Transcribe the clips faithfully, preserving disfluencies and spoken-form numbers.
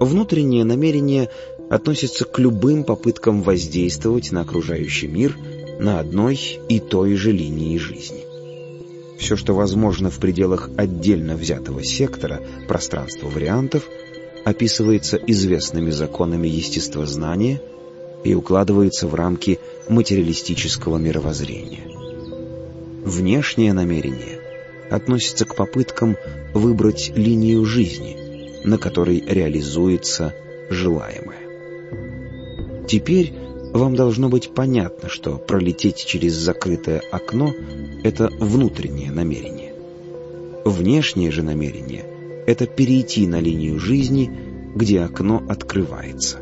Внутреннее намерение относится к любым попыткам воздействовать на окружающий мир на одной и той же линии жизни. Все, что возможно в пределах отдельно взятого сектора пространства вариантов, описывается известными законами естествознания и укладывается в рамки материалистического мировоззрения. Внешнее намерение относится к попыткам выбрать линию жизни, на которой реализуется желаемое. Теперь вам должно быть понятно, что пролететь через закрытое окно — это внутреннее намерение. Внешнее же намерение — это перейти на линию жизни, где окно открывается.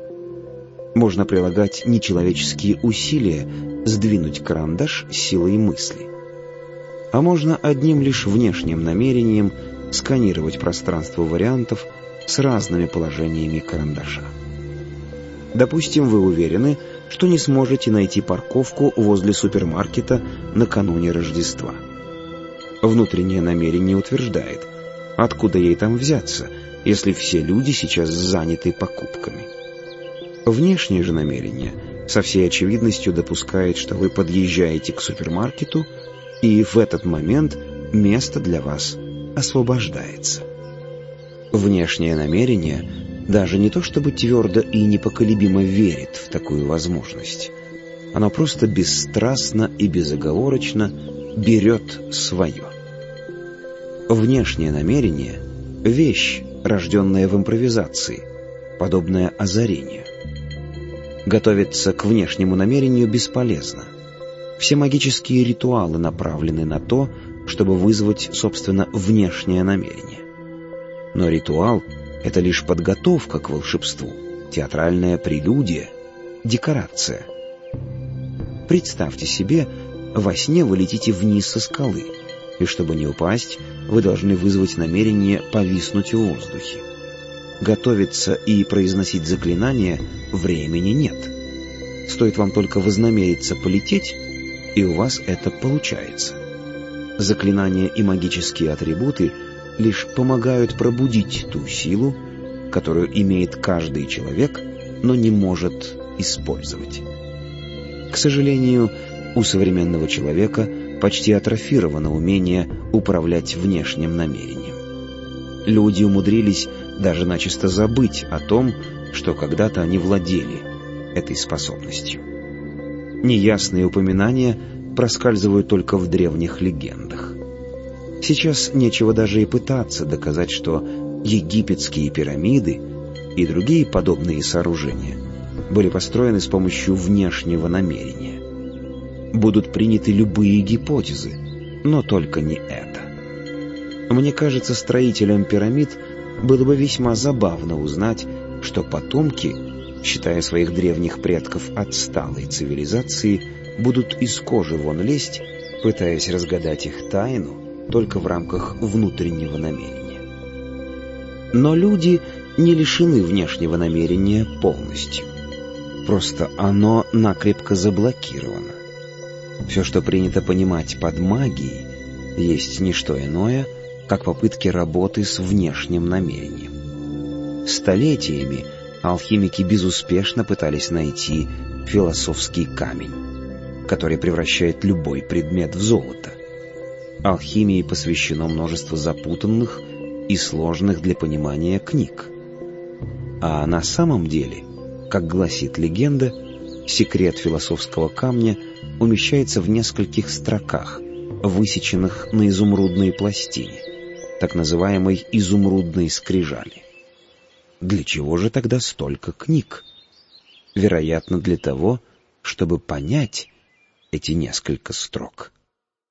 Можно прилагать нечеловеческие усилия сдвинуть карандаш силой мысли. А можно одним лишь внешним намерением сканировать пространство вариантов с разными положениями карандаша. Допустим, вы уверены, что не сможете найти парковку возле супермаркета накануне Рождества. Внутреннее намерение утверждает, откуда ей там взяться, если все люди сейчас заняты покупками. Внешнее же намерение со всей очевидностью допускает, что вы подъезжаете к супермаркету, и в этот момент место для вас освобождается. Внешнее намерение даже не то чтобы твердо и непоколебимо верит в такую возможность. Оно просто бесстрастно и безоговорочно берет свое. Внешнее намерение — вещь, рожденная в импровизации, подобная озарению. Готовиться к внешнему намерению бесполезно. Все магические ритуалы направлены на то, чтобы вызвать, собственно, внешнее намерение. Но ритуал — это лишь подготовка к волшебству, театральная прелюдия, декорация. Представьте себе, во сне вы летите вниз со скалы, и чтобы не упасть, вы должны вызвать намерение повиснуть в воздухе. Готовиться и произносить заклинания времени нет. Стоит вам только вознамериться полететь, и у вас это получается. Заклинания и магические атрибуты лишь помогают пробудить ту силу, которую имеет каждый человек, но не может использовать. К сожалению, у современного человека почти атрофировано умение управлять внешним намерением. Люди умудрились даже начисто забыть о том, что когда-то они владели этой способностью. Неясные упоминания проскальзывают только в древних легендах. Сейчас нечего даже и пытаться доказать, что египетские пирамиды и другие подобные сооружения были построены с помощью внешнего намерения. Будут приняты любые гипотезы, но только не это. Мне кажется, строителям пирамид было бы весьма забавно узнать, что потомки, считая своих древних предков отсталой цивилизацией, будут из кожи вон лезть, пытаясь разгадать их тайну только в рамках внутреннего намерения. Но люди не лишены внешнего намерения полностью. Просто оно накрепко заблокировано. Все, что принято понимать под магией, есть не что иное, как попытки работы с внешним намерением. Столетиями алхимики безуспешно пытались найти философский камень, который превращает любой предмет в золото. Алхимии посвящено множество запутанных и сложных для понимания книг. А на самом деле, как гласит легенда, секрет философского камня умещается в нескольких строках, высеченных на изумрудной пластине, так называемой изумрудной скрижали. Для чего же тогда столько книг? Вероятно, для того, чтобы понять эти несколько строк.